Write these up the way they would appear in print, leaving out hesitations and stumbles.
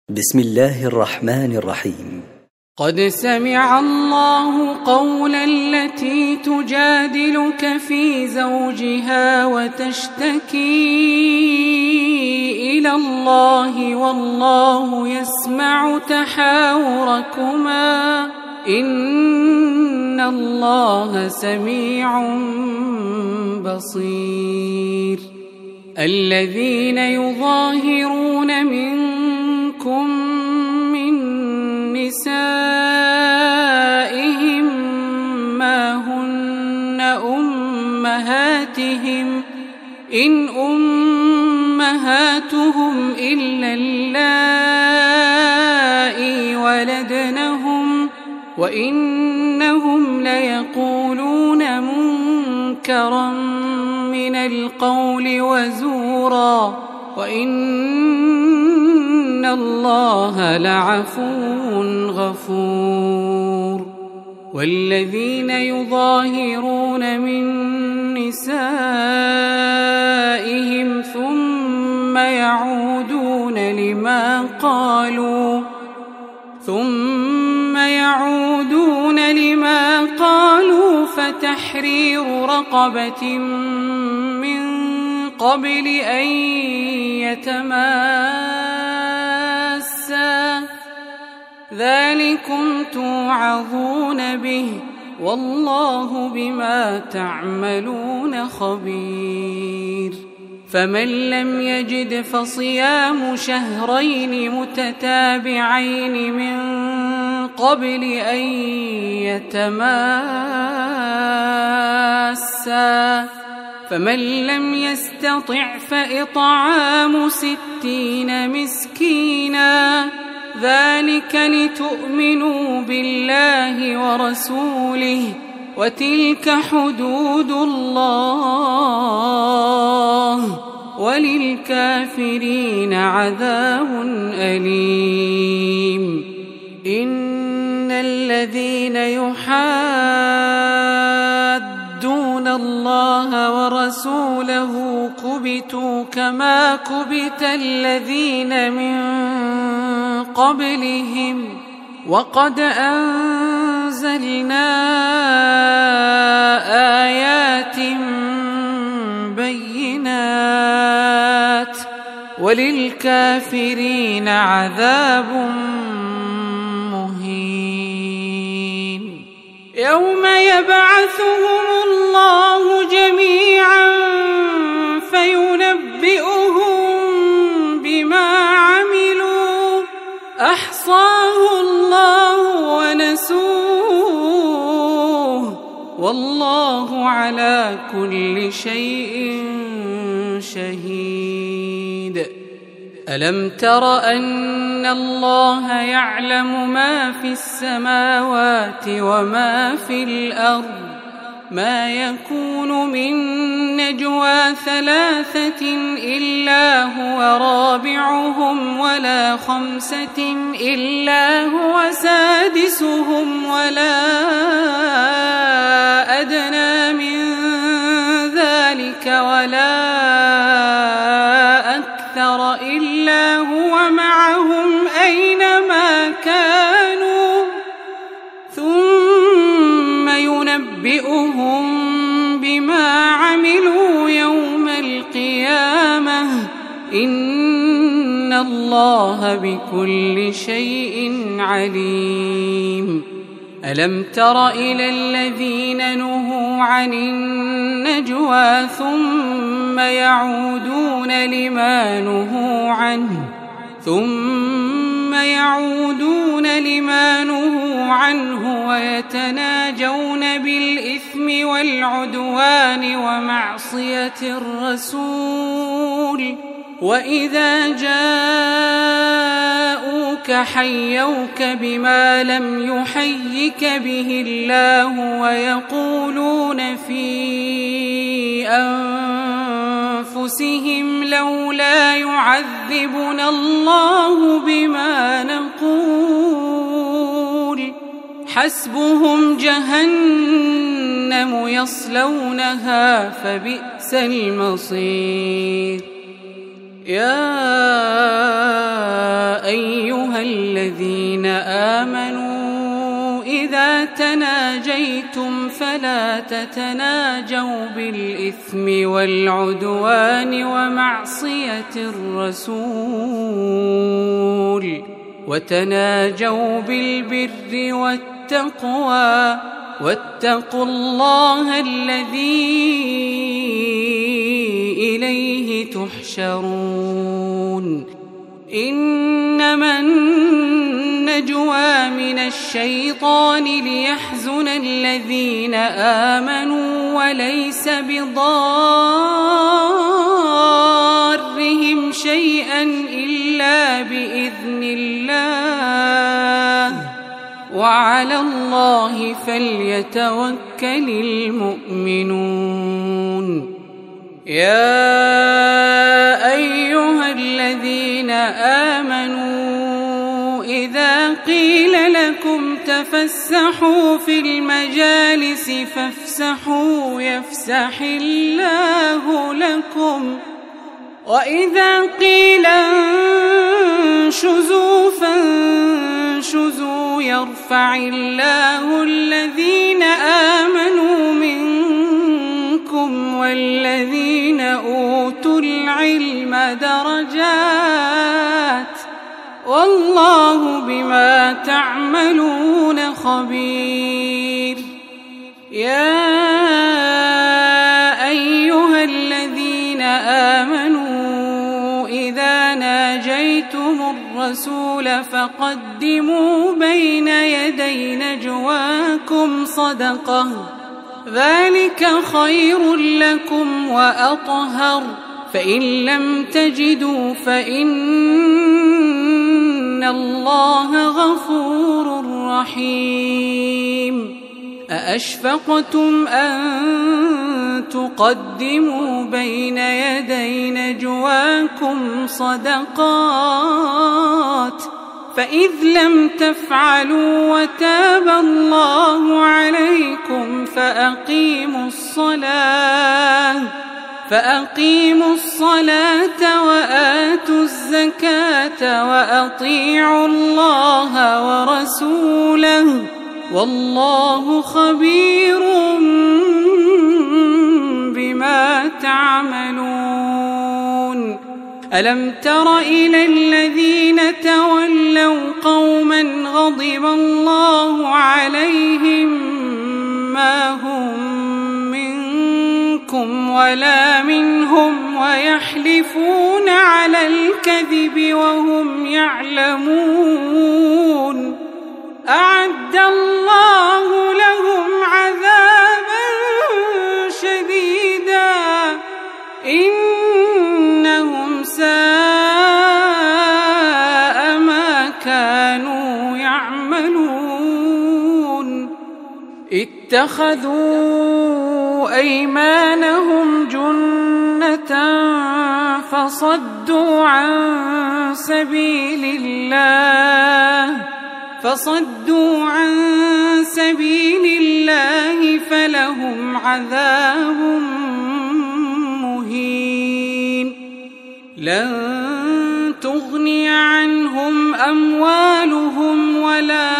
بسم الله الرحمن الرحيم. قد سمع الله قول التي تجادلك في زوجها وتشتكي إلى الله والله يسمع تحاوركما إن الله سميع بصير. الذين يظاهرون منكم من نسائهم ما هن أمهاتهم إن أمهاتهم إلا اللائي ولدنهم وإنهم ليقولون منكرا من القول وزورا وإن الله لعفو غفور. والذين يظاهرون من نسائهم ثم يعودون لما قالوا فتحرير رقبة من قبل أن يتماسا ذلكم توعظون به والله بما تعملون خبير. فمن لم يجد فصيام شهرين متتابعين من قبل أن يتماسا فمن لم يستطع فإطعام 60 مسكينا ذلك لتؤمنوا بالله ورسوله وتلك حدود الله وللكافرين عذاب أليم. إن الذين يحادون الله ورسوله كبتوا كما كبت الذين من قبلهم وقد أنزلنا آيات بينات وللكافرين عذاب مهين. يوم يبعثهم الله جميعا فينبئهم بما عملوا أحصاه الله ونسوه والله على كل شيء شهيد. ألم تر أن الله يعلم ما في السماوات وما في الأرض ما يكون من نجوى 3 إلا هو رابعهم ولا 5 إلا هو سادسهم ولا أدنى من ذلك ولا أكثر إلا هو معهم أينما كانوا ثم ينبئهم بما عملوا يوم القيامة إن الله بكل شيء عليم. ألم تر إلى الذين نهوا عن النجوى ثم يعودون لما نهوا عنه ويتناجون بالإثم والعدوان ومعصية الرسول وإذا جاءوك حيوك بما لم يحيك به الله ويقولون في أنفسهم لولا يعذبنا الله بما نقول حسبهم جهنم يصلونها فبئس المصير. يا أيها أيها الذين آمنوا إذا تناجيتم فلا تتناجوا بالإثم والعدوان ومعصية الرسول، وتناجوا بالبر والتقوى، واتقوا الله الذي إليه تحشرون. إنما النجوى من الشيطان ليحزن الذين آمنوا وليس بضارهم شيئا إلا بإذن الله، وعلى الله فليتوكل المؤمنون. يا أيها الذين آمنوا إذا قيل لكم تفسحوا في المجالس فافسحوا يفسح الله لكم، وإذا قيل انشزوا فانشزوا يرفع الله الذين آمنوا منكم والذين أوتوا العلم درجات، والله بما تعملون خبير. يا أيها الذين آمنوا إذا ناجيتم الرسول فقدموا بين يدي نجواكم صدقة، ذلك خير لكم وأطهر، فإن لم تجدوا فإن الله غفور رحيم. أأشفقتم أن تقدموا بين يدي نجواكم صدقات، فإذ لم تفعلوا وتاب الله عليكم فأقيموا الصلاة وآتوا الزكاة وأطيعوا الله ورسوله، والله خبير بما تعملون. ألم تر إلى الذين تولوا قوما غضب الله عليهم ما هم منكم ولا منهم ويحلفون على الكذب وهم يعلمون، أعد الله لهم عذابا شديدا إنهم ساء ما كانوا يعملون. اتخذوا أيمانهم جنة فصدوا عن سبيل الله فلهم عذاب مهين. لن تغني عنهم أموالهم ولا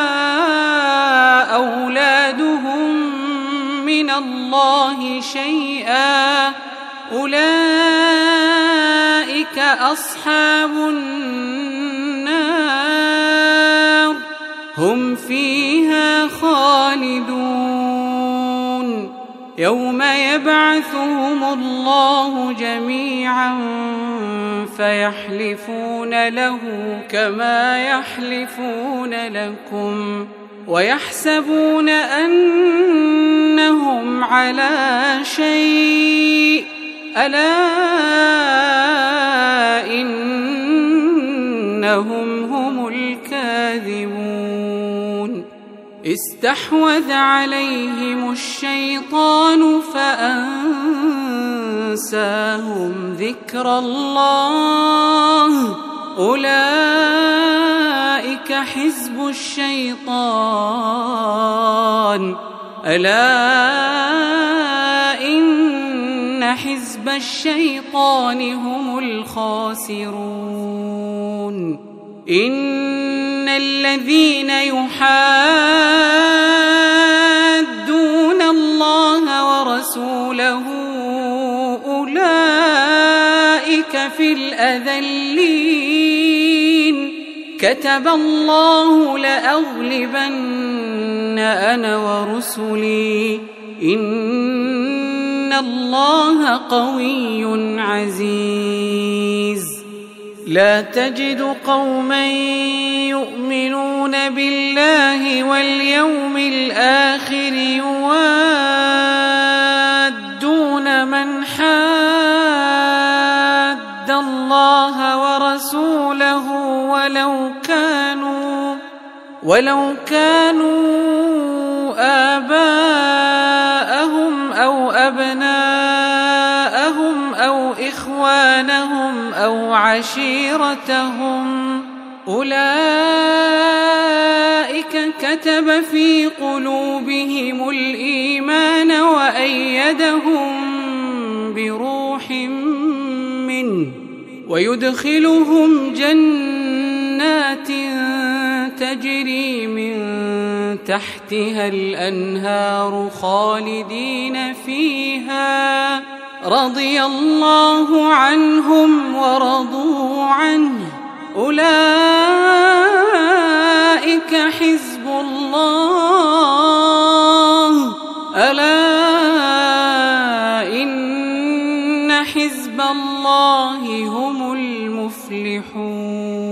أولادهم من الله شيئا، أولئك أصحاب النار هم فيها خالدون. يوم يبعثهم الله جميعا فيحلفون له كما يحلفون لكم ويحسبون أنهم على شيء، ألا إنهم هم الكاذبون. استحوذ عليهم الشيطان فأنساهم ذكر الله، أولئك حزب الشيطان، ألا إن حزب الشيطان هم الخاسرون. إن الذين يحادون الله ورسوله أولئك في الأذلين كتب الله لأغلبن أنا ورسلي إن الله قوي عزيز لا تجد قوما يؤمنون بالله واليوم الآخر يوادون من حاد الله ورسوله ولو كانوا آباءهم أو أبناءهم أو إخوانهم أو عشيرتهم أولئك كتب في قلوبهم الإيمان وأيدهم بروح منه ويدخلهم جنات تجري من تحتها الأنهار خالدين فيها رضي الله عنهم ورضوا عنه أولئك حزب الله ألا إن حزب الله هم المفلحون.